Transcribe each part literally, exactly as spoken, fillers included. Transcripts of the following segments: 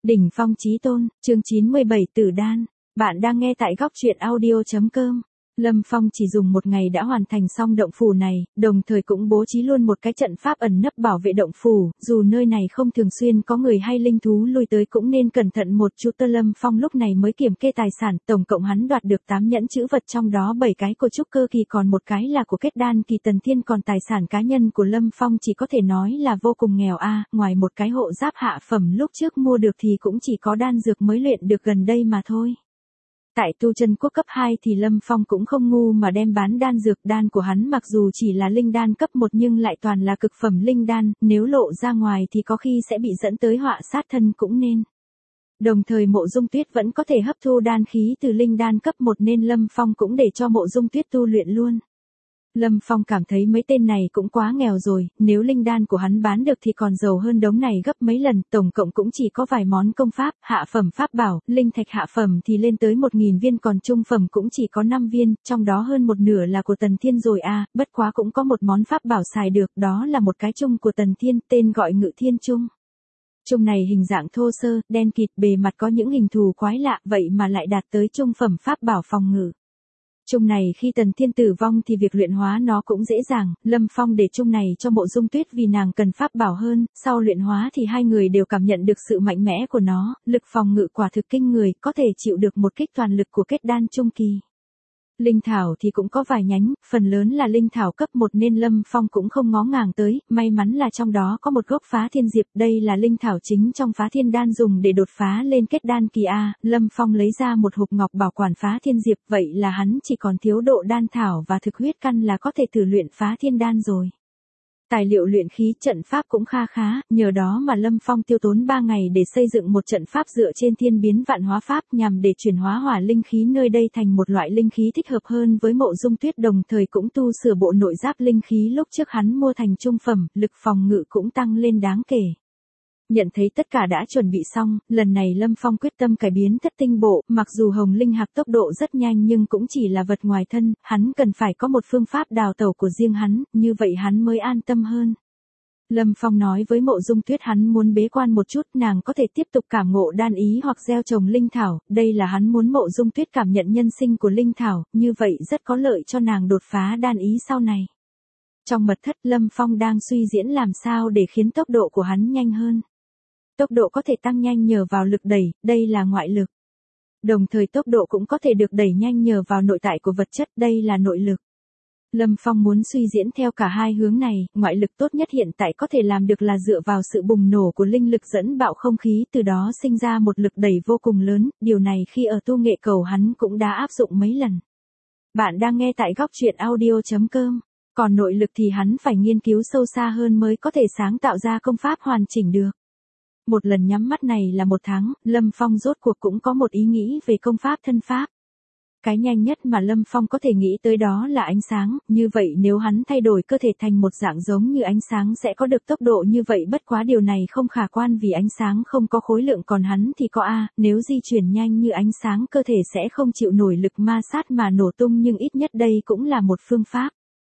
Đỉnh phong chí tôn, chương chín mươi bảy Tử Đan. Bạn đang nghe tại góc truyện audio chấm com. Lâm Phong chỉ dùng một ngày đã hoàn thành xong động phủ này, đồng thời cũng bố trí luôn một cái trận pháp ẩn nấp bảo vệ động phủ, dù nơi này không thường xuyên có người hay linh thú lui tới cũng nên cẩn thận một chút. Lâm Phong lúc này mới kiểm kê tài sản, tổng cộng hắn đoạt được tám nhẫn chữ vật, trong đó bảy cái của trúc cơ kỳ, còn một cái là của kết đan kỳ Tần Thiên, còn tài sản cá nhân của Lâm Phong chỉ có thể nói là vô cùng nghèo a, ngoài một cái hộ giáp hạ phẩm lúc trước mua được thì cũng chỉ có đan dược mới luyện được gần đây mà thôi. Tại tu chân quốc cấp hai thì Lâm Phong cũng không ngu mà đem bán đan dược. Đan của hắn mặc dù chỉ là linh đan cấp một nhưng lại toàn là cực phẩm linh đan, nếu lộ ra ngoài thì có khi sẽ bị dẫn tới họa sát thân cũng nên. Đồng thời Mộ Dung Tuyết vẫn có thể hấp thu đan khí từ linh đan cấp một nên Lâm Phong cũng để cho Mộ Dung Tuyết tu luyện luôn. Lâm Phong cảm thấy mấy tên này cũng quá nghèo rồi, nếu linh đan của hắn bán được thì còn giàu hơn đống này gấp mấy lần, tổng cộng cũng chỉ có vài món công pháp, hạ phẩm pháp bảo, linh thạch hạ phẩm thì lên tới một nghìn viên, còn trung phẩm cũng chỉ có năm viên, trong đó hơn một nửa là của Tần Thiên rồi à, bất quá cũng có một món pháp bảo xài được, đó là một cái chung của Tần Thiên, tên gọi Ngự Thiên Chung. Chung này hình dạng thô sơ, đen kịt, bề mặt có những hình thù quái lạ, vậy mà lại đạt tới trung phẩm pháp bảo phòng ngự. Chung này khi Tần Thiên tử vong thì việc luyện hóa nó cũng dễ dàng, Lâm Phong để chung này cho Mộ Dung Tuyết vì nàng cần pháp bảo hơn, sau luyện hóa thì hai người đều cảm nhận được sự mạnh mẽ của nó, lực phòng ngự quả thực kinh người, có thể chịu được một kích toàn lực của kết đan trung kỳ. Linh thảo thì cũng có vài nhánh, phần lớn là linh thảo cấp một nên Lâm Phong cũng không ngó ngàng tới, may mắn là trong đó có một gốc phá thiên diệp, đây là linh thảo chính trong phá thiên đan dùng để đột phá lên kết đan kỳ A. Lâm Phong lấy ra một hộp ngọc bảo quản phá thiên diệp, vậy là hắn chỉ còn thiếu độ đan thảo và thực huyết căn là có thể thử luyện phá thiên đan rồi. Tài liệu luyện khí trận pháp cũng kha khá, nhờ đó mà Lâm Phong tiêu tốn ba ngày để xây dựng một trận pháp dựa trên thiên biến vạn hóa pháp nhằm để chuyển hóa hỏa linh khí nơi đây thành một loại linh khí thích hợp hơn với Mộ Dung Tuyết, đồng thời cũng tu sửa bộ nội giáp linh khí lúc trước hắn mua thành trung phẩm, lực phòng ngự cũng tăng lên đáng kể. Nhận thấy tất cả đã chuẩn bị xong, lần này Lâm Phong quyết tâm cải biến thất tinh bộ, mặc dù Hồng Linh Hạc tốc độ rất nhanh nhưng cũng chỉ là vật ngoài thân, hắn cần phải có một phương pháp đào tẩu của riêng hắn, như vậy hắn mới an tâm hơn. Lâm Phong nói với Mộ Dung Tuyết hắn muốn bế quan một chút, nàng có thể tiếp tục cảm ngộ đan ý hoặc gieo trồng linh thảo, đây là hắn muốn Mộ Dung Tuyết cảm nhận nhân sinh của linh thảo, như vậy rất có lợi cho nàng đột phá đan ý sau này. Trong mật thất Lâm Phong đang suy diễn làm sao để khiến tốc độ của hắn nhanh hơn. Tốc độ có thể tăng nhanh nhờ vào lực đẩy, đây là ngoại lực. Đồng thời tốc độ cũng có thể được đẩy nhanh nhờ vào nội tại của vật chất, đây là nội lực. Lâm Phong muốn suy diễn theo cả hai hướng này, ngoại lực tốt nhất hiện tại có thể làm được là dựa vào sự bùng nổ của linh lực dẫn bạo không khí, từ đó sinh ra một lực đẩy vô cùng lớn, điều này khi ở tu nghệ cầu hắn cũng đã áp dụng mấy lần. Bạn đang nghe tại góc truyện audio chấm com, còn nội lực thì hắn phải nghiên cứu sâu xa hơn mới có thể sáng tạo ra công pháp hoàn chỉnh được. Một lần nhắm mắt này là một tháng, Lâm Phong rốt cuộc cũng có một ý nghĩ về công pháp thân pháp. Cái nhanh nhất mà Lâm Phong có thể nghĩ tới đó là ánh sáng, như vậy nếu hắn thay đổi cơ thể thành một dạng giống như ánh sáng sẽ có được tốc độ như vậy, bất quá điều này không khả quan vì ánh sáng không có khối lượng còn hắn thì có a, nếu di chuyển nhanh như ánh sáng cơ thể sẽ không chịu nổi lực ma sát mà nổ tung, nhưng ít nhất đây cũng là một phương pháp.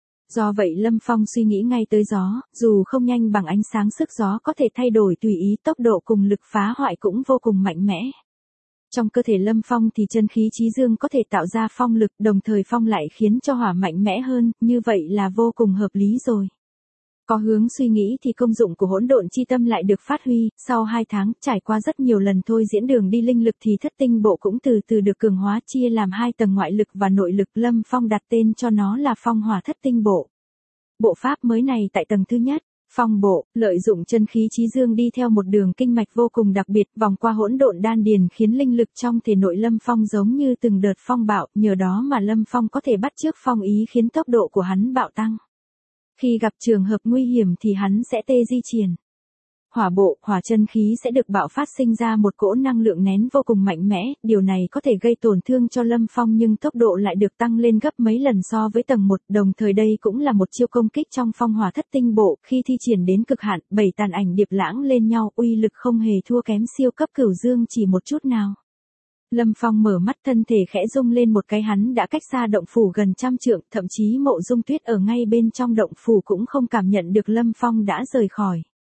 Do vậy Lâm Phong suy nghĩ ngay tới gió, dù không nhanh bằng ánh sáng sức gió có thể thay đổi tùy ý, tốc độ cùng lực phá hoại cũng vô cùng mạnh mẽ. Trong cơ thể Lâm Phong thì chân khí chí dương có thể tạo ra phong lực, đồng thời phong lại khiến cho hỏa mạnh mẽ hơn, như vậy là vô cùng hợp lý rồi. Có hướng suy nghĩ thì công dụng của hỗn độn chi tâm lại được phát huy, sau hai tháng, trải qua rất nhiều lần thôi diễn đường đi linh lực thì thất tinh bộ cũng từ từ được cường hóa, chia làm hai tầng ngoại lực và nội lực, Lâm Phong đặt tên cho nó là phong hỏa thất tinh bộ. Bộ pháp mới này tại tầng thứ nhất, phong bộ, lợi dụng chân khí chí dương đi theo một đường kinh mạch vô cùng đặc biệt, vòng qua hỗn độn đan điền khiến linh lực trong thể nội Lâm Phong giống như từng đợt phong bạo, nhờ đó mà Lâm Phong có thể bắt chước phong ý khiến tốc độ của hắn bạo tăng. Khi gặp trường hợp nguy hiểm thì hắn sẽ tê di chuyển. Hỏa bộ, hỏa chân khí sẽ được bạo phát sinh ra một cỗ năng lượng nén vô cùng mạnh mẽ, điều này có thể gây tổn thương cho Lâm Phong nhưng tốc độ lại được tăng lên gấp mấy lần so với tầng một, đồng thời đây cũng là một chiêu công kích trong phong hỏa thất tinh bộ, khi thi triển đến cực hạn, bảy tàn ảnh điệp lãng lên nhau, uy lực không hề thua kém siêu cấp cửu dương chỉ một chút nào. Lâm Phong mở mắt, thân thể khẽ rung lên một cái, hắn đã cách xa động phủ gần trăm trượng, thậm chí Mộ Dung Tuyết ở ngay bên trong động phủ cũng không cảm nhận được Lâm Phong đã rời khỏi.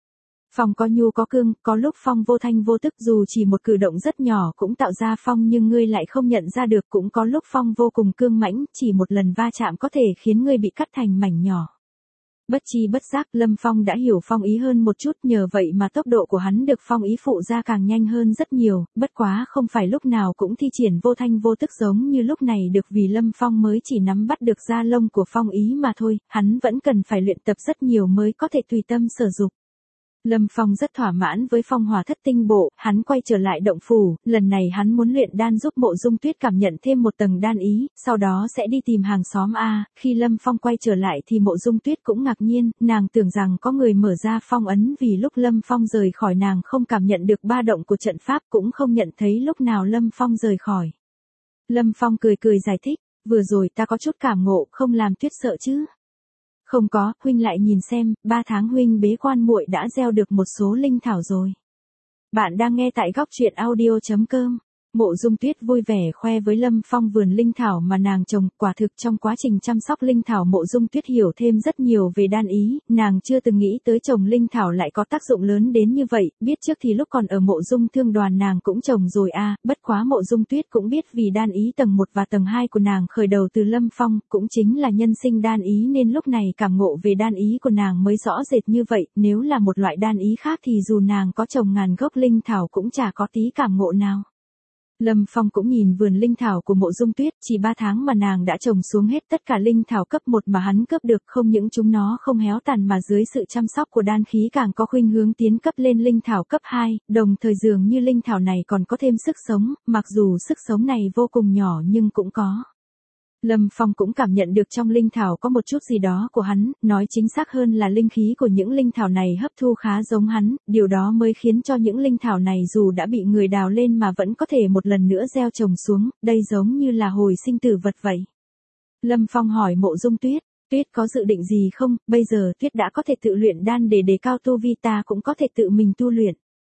Phong có nhu có cương, có lúc Phong vô thanh vô tức dù chỉ một cử động rất nhỏ cũng tạo ra Phong nhưng ngươi lại không nhận ra được, cũng có lúc Phong vô cùng cương mãnh, chỉ một lần va chạm có thể khiến ngươi bị cắt thành mảnh nhỏ. Bất chi bất giác Lâm Phong đã hiểu Phong ý hơn một chút, nhờ vậy mà tốc độ của hắn được Phong ý phụ ra càng nhanh hơn rất nhiều, bất quá không phải lúc nào cũng thi triển vô thanh vô tức giống như lúc này được, vì Lâm Phong mới chỉ nắm bắt được da lông của Phong ý mà thôi, hắn vẫn cần phải luyện tập rất nhiều mới có thể tùy tâm sử dụng. Lâm Phong rất thỏa mãn với phong hỏa thất tinh bộ, hắn quay trở lại động phủ, lần này hắn muốn luyện đan giúp Mộ Dung Tuyết cảm nhận thêm một tầng đan ý, sau đó sẽ đi tìm hàng xóm A, khi Lâm Phong quay trở lại thì Mộ Dung Tuyết cũng ngạc nhiên, nàng tưởng rằng có người mở ra phong ấn vì lúc Lâm Phong rời khỏi nàng không cảm nhận được ba động của trận pháp, cũng không nhận thấy lúc nào Lâm Phong rời khỏi. Lâm Phong cười cười giải thích, vừa rồi ta có chút cảm ngộ, không làm Tuyết sợ chứ. Không có, huynh lại nhìn xem, ba tháng huynh bế quan muội đã gieo được một số linh thảo rồi. Bạn đang nghe tại góc truyện audio chấm com. Mộ Dung Tuyết vui vẻ khoe với Lâm Phong vườn linh thảo mà nàng trồng, quả thực trong quá trình chăm sóc linh thảo Mộ Dung Tuyết hiểu thêm rất nhiều về đan ý, nàng chưa từng nghĩ tới trồng linh thảo lại có tác dụng lớn đến như vậy, biết trước thì lúc còn ở Mộ Dung Thương đoàn nàng cũng trồng rồi a, à, bất quá Mộ Dung Tuyết cũng biết vì đan ý tầng một và tầng hai của nàng khởi đầu từ Lâm Phong, cũng chính là nhân sinh đan ý nên lúc này cảm ngộ về đan ý của nàng mới rõ rệt như vậy, nếu là một loại đan ý khác thì dù nàng có trồng ngàn gốc linh thảo cũng chả có tí cảm ngộ nào. Lâm Phong cũng nhìn vườn linh thảo của Mộ Dung Tuyết, chỉ ba tháng mà nàng đã trồng xuống hết tất cả linh thảo cấp một mà hắn cướp được, không những chúng nó không héo tàn mà dưới sự chăm sóc của đan khí càng có khuynh hướng tiến cấp lên linh thảo cấp hai, đồng thời dường như linh thảo này còn có thêm sức sống, mặc dù sức sống này vô cùng nhỏ nhưng cũng có. Lâm Phong cũng cảm nhận được trong linh thảo có một chút gì đó của hắn, nói chính xác hơn là linh khí của những linh thảo này hấp thu khá giống hắn, điều đó mới khiến cho những linh thảo này dù đã bị người đào lên mà vẫn có thể một lần nữa gieo trồng xuống, đây giống như là hồi sinh tử vật vậy. Lâm Phong hỏi Mộ Dung Tuyết, Tuyết có dự định gì không, bây giờ Tuyết đã có thể tự luyện đan để đề cao tu vi, ta cũng có thể tự mình tu luyện.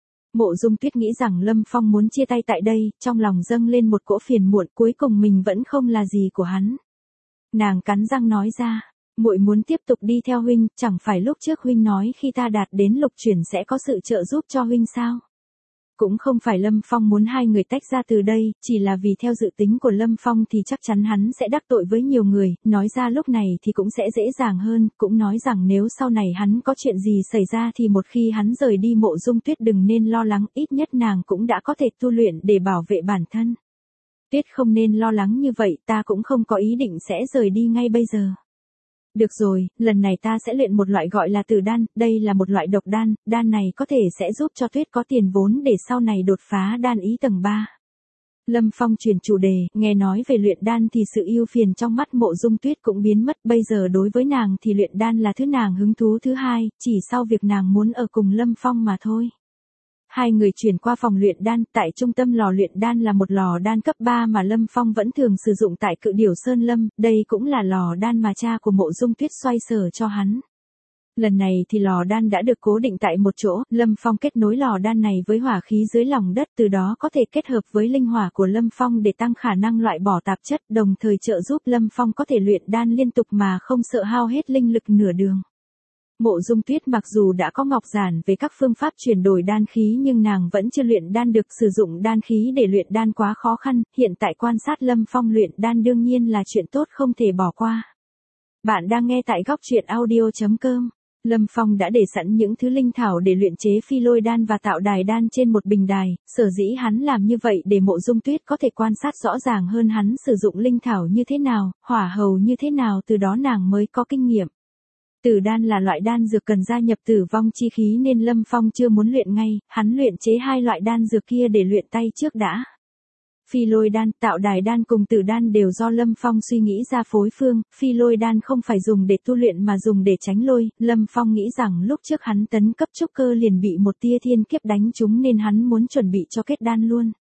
Mộ Dung Tuyết nghĩ rằng Lâm Phong muốn chia tay tại đây, trong lòng dâng lên một cỗ phiền muộn, cuối cùng mình vẫn không là gì của hắn. Nàng cắn răng nói ra, muội muốn tiếp tục đi theo huynh, chẳng phải lúc trước huynh nói khi ta đạt đến lục chuyển sẽ có sự trợ giúp cho huynh sao? Cũng không phải Lâm Phong muốn hai người tách ra từ đây, chỉ là vì theo dự tính của Lâm Phong thì chắc chắn hắn sẽ đắc tội với nhiều người, nói ra lúc này thì cũng sẽ dễ dàng hơn, cũng nói rằng nếu sau này hắn có chuyện gì xảy ra thì một khi hắn rời đi Mộ Dung Tuyết đừng nên lo lắng, ít nhất nàng cũng đã có thể tu luyện để bảo vệ bản thân. Tuyết không nên lo lắng như vậy, ta cũng không có ý định sẽ rời đi ngay bây giờ. Được rồi, lần này ta sẽ luyện một loại gọi là tử đan, đây là một loại độc đan, đan này có thể sẽ giúp cho Tuyết có tiền vốn để sau này đột phá đan ý tầng ba. Lâm Phong chuyển chủ đề, nghe nói về luyện đan thì sự ưu phiền trong mắt Mộ Dung Tuyết cũng biến mất, bây giờ đối với nàng thì luyện đan là thứ nàng hứng thú thứ hai, chỉ sau việc nàng muốn ở cùng Lâm Phong mà thôi. Hai người chuyển qua phòng luyện đan, tại trung tâm lò luyện đan là một lò đan cấp ba mà Lâm Phong vẫn thường sử dụng tại Cự Điểu Sơn Lâm, đây cũng là lò đan mà cha của Mộ Dung Tuyết xoay sở cho hắn. Lần này thì lò đan đã được cố định tại một chỗ, Lâm Phong kết nối lò đan này với hỏa khí dưới lòng đất, từ đó có thể kết hợp với linh hỏa của Lâm Phong để tăng khả năng loại bỏ tạp chất, đồng thời trợ giúp Lâm Phong có thể luyện đan liên tục mà không sợ hao hết linh lực nửa đường. Mộ Dung Tuyết mặc dù đã có ngọc giản về các phương pháp chuyển đổi đan khí nhưng nàng vẫn chưa luyện đan được, sử dụng đan khí để luyện đan quá khó khăn, hiện tại quan sát Lâm Phong luyện đan đương nhiên là chuyện tốt không thể bỏ qua. Bạn đang nghe tại góc truyện audio chấm com. Lâm Phong đã để sẵn những thứ linh thảo để luyện chế phi lôi đan và tạo đài đan trên một bình đài, sở dĩ hắn làm như vậy để Mộ Dung Tuyết có thể quan sát rõ ràng hơn hắn sử dụng linh thảo như thế nào, hỏa hầu như thế nào, từ đó nàng mới có kinh nghiệm. Tử đan là loại đan dược cần gia nhập tử vong chi khí nên Lâm Phong chưa muốn luyện ngay, hắn luyện chế hai loại đan dược kia để luyện tay trước đã. Phi lôi đan, tạo đài đan cùng tử đan đều do Lâm Phong suy nghĩ ra phối phương, phi lôi đan không phải dùng để tu luyện mà dùng để tránh lôi, Lâm Phong nghĩ rằng lúc trước hắn tấn cấp trúc cơ liền bị một tia thiên kiếp đánh trúng nên hắn muốn chuẩn bị cho kết đan luôn.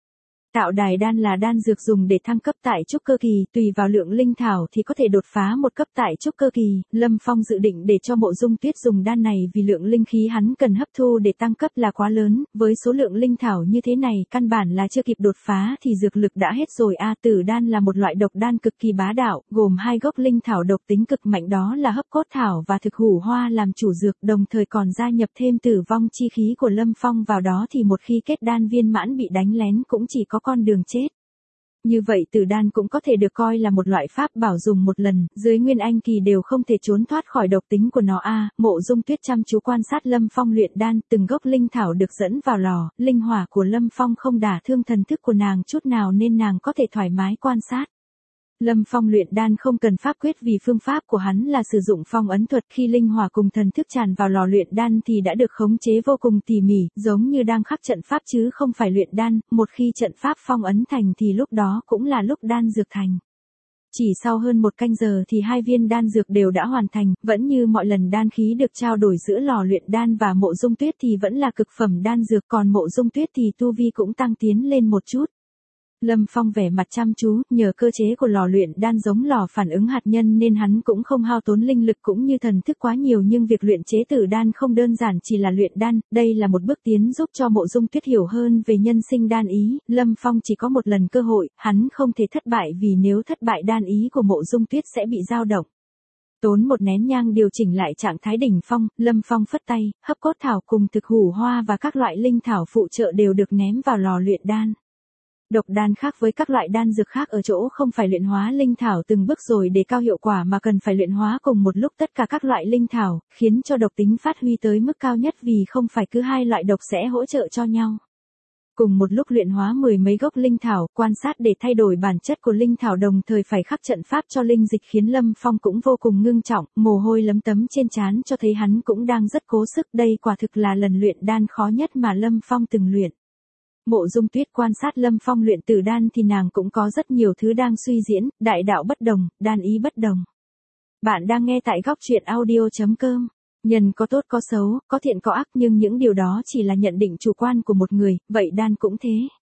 Tạo đài đan là đan dược dùng để thăng cấp tại trúc cơ kỳ, tùy vào lượng linh thảo thì có thể đột phá một cấp tại trúc cơ kỳ. Lâm Phong dự định để cho Mộ Dung Tuyết dùng đan này vì lượng linh khí hắn cần hấp thu để tăng cấp là quá lớn, với số lượng linh thảo như thế này căn bản là chưa kịp đột phá thì dược lực đã hết rồi a. Tử đan là một loại độc đan cực kỳ bá đạo, gồm hai gốc linh thảo độc tính cực mạnh đó là hấp cốt thảo và thực hủ hoa làm chủ dược, đồng thời còn gia nhập thêm tử vong chi khí của Lâm Phong vào đó thì một khi kết đan viên mãn bị đánh lén cũng chỉ có con đường chết. Như vậy tử đan cũng có thể được coi là một loại pháp bảo dùng một lần, dưới nguyên anh kỳ đều không thể trốn thoát khỏi độc tính của nó a. Mộ Dung Tuyết chăm chú quan sát Lâm Phong luyện đan, từng gốc linh thảo được dẫn vào lò, linh hỏa của Lâm Phong không đả thương thần thức của nàng chút nào nên nàng có thể thoải mái quan sát. Lâm Phong luyện đan không cần pháp quyết vì phương pháp của hắn là sử dụng phong ấn thuật, khi linh hỏa cùng thần thức tràn vào lò luyện đan thì đã được khống chế vô cùng tỉ mỉ, giống như đang khắc trận pháp chứ không phải luyện đan, một khi trận pháp phong ấn thành thì lúc đó cũng là lúc đan dược thành. Chỉ sau hơn một canh giờ thì hai viên đan dược đều đã hoàn thành, vẫn như mọi lần đan khí được trao đổi giữa lò luyện đan và Mộ Dung Tuyết thì vẫn là cực phẩm đan dược, còn Mộ Dung Tuyết thì tu vi cũng tăng tiến lên một chút. Lâm Phong vẻ mặt chăm chú, nhờ cơ chế của lò luyện đan giống lò phản ứng hạt nhân nên hắn cũng không hao tốn linh lực cũng như thần thức quá nhiều, nhưng việc luyện chế tử đan không đơn giản chỉ là luyện đan, đây là một bước tiến giúp cho Mộ Dung Tuyết hiểu hơn về nhân sinh đan ý. Lâm Phong chỉ có một lần cơ hội, hắn không thể thất bại vì nếu thất bại đan ý của Mộ Dung Tuyết sẽ bị dao động. Tốn một nén nhang điều chỉnh lại trạng thái đỉnh phong, Lâm Phong phất tay, hấp cốt thảo cùng thực hủ hoa và các loại linh thảo phụ trợ đều được ném vào lò luyện đan. Độc đan khác với các loại đan dược khác ở chỗ không phải luyện hóa linh thảo từng bước rồi để cao hiệu quả mà cần phải luyện hóa cùng một lúc tất cả các loại linh thảo, khiến cho độc tính phát huy tới mức cao nhất vì không phải cứ hai loại độc sẽ hỗ trợ cho nhau. Cùng một lúc luyện hóa mười mấy gốc linh thảo, quan sát để thay đổi bản chất của linh thảo đồng thời phải khắc trận pháp cho linh dịch khiến Lâm Phong cũng vô cùng ngưng trọng, mồ hôi lấm tấm trên trán cho thấy hắn cũng đang rất cố sức, đây quả thực là lần luyện đan khó nhất mà Lâm Phong từng luyện. Mộ Dung Tuyết quan sát Lâm Phong luyện tử đan thì nàng cũng có rất nhiều thứ đang suy diễn, đại đạo bất đồng, đan ý bất đồng. Bạn đang nghe tại góc truyện audio chấm com. Nhân có tốt có xấu, có thiện có ác nhưng những điều đó chỉ là nhận định chủ quan của một người, vậy đan cũng thế.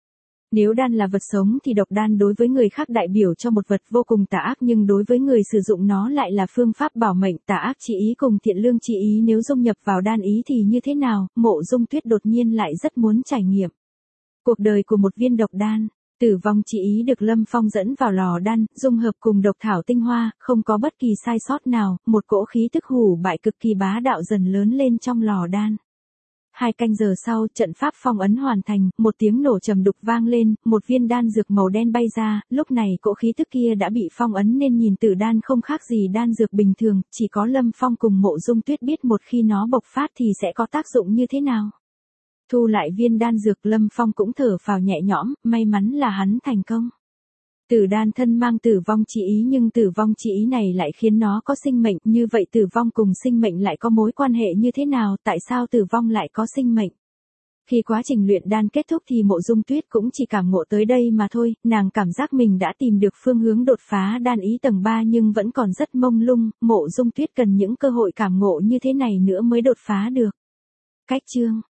Nếu đan là vật sống thì độc đan đối với người khác đại biểu cho một vật vô cùng tà ác nhưng đối với người sử dụng nó lại là phương pháp bảo mệnh. Tà ác chi ý cùng thiện lương chi ý nếu dung nhập vào đan ý thì như thế nào? Mộ Dung Tuyết đột nhiên lại rất muốn trải nghiệm. Cuộc đời của một viên độc đan, tử vong chi ý được Lâm Phong dẫn vào lò đan, dung hợp cùng độc thảo tinh hoa, không có bất kỳ sai sót nào, một cỗ khí tức hủ bại cực kỳ bá đạo dần lớn lên trong lò đan. Hai canh giờ sau, trận pháp phong ấn hoàn thành, một tiếng nổ trầm đục vang lên, một viên đan dược màu đen bay ra, lúc này cỗ khí tức kia đã bị phong ấn nên nhìn tử đan không khác gì đan dược bình thường, chỉ có Lâm Phong cùng Mộ Dung Tuyết biết một khi nó bộc phát thì sẽ có tác dụng như thế nào. Thu lại viên đan dược, Lâm Phong cũng thở phào nhẹ nhõm, may mắn là hắn thành công. Tử đan thân mang tử vong chi ý nhưng tử vong chi ý này lại khiến nó có sinh mệnh, như vậy tử vong cùng sinh mệnh lại có mối quan hệ như thế nào, tại sao tử vong lại có sinh mệnh? Khi quá trình luyện đan kết thúc thì Mộ Dung Tuyết cũng chỉ cảm ngộ tới đây mà thôi, nàng cảm giác mình đã tìm được phương hướng đột phá đan ý tầng ba nhưng vẫn còn rất mông lung, Mộ Dung Tuyết cần những cơ hội cảm ngộ như thế này nữa mới đột phá được. Cách chương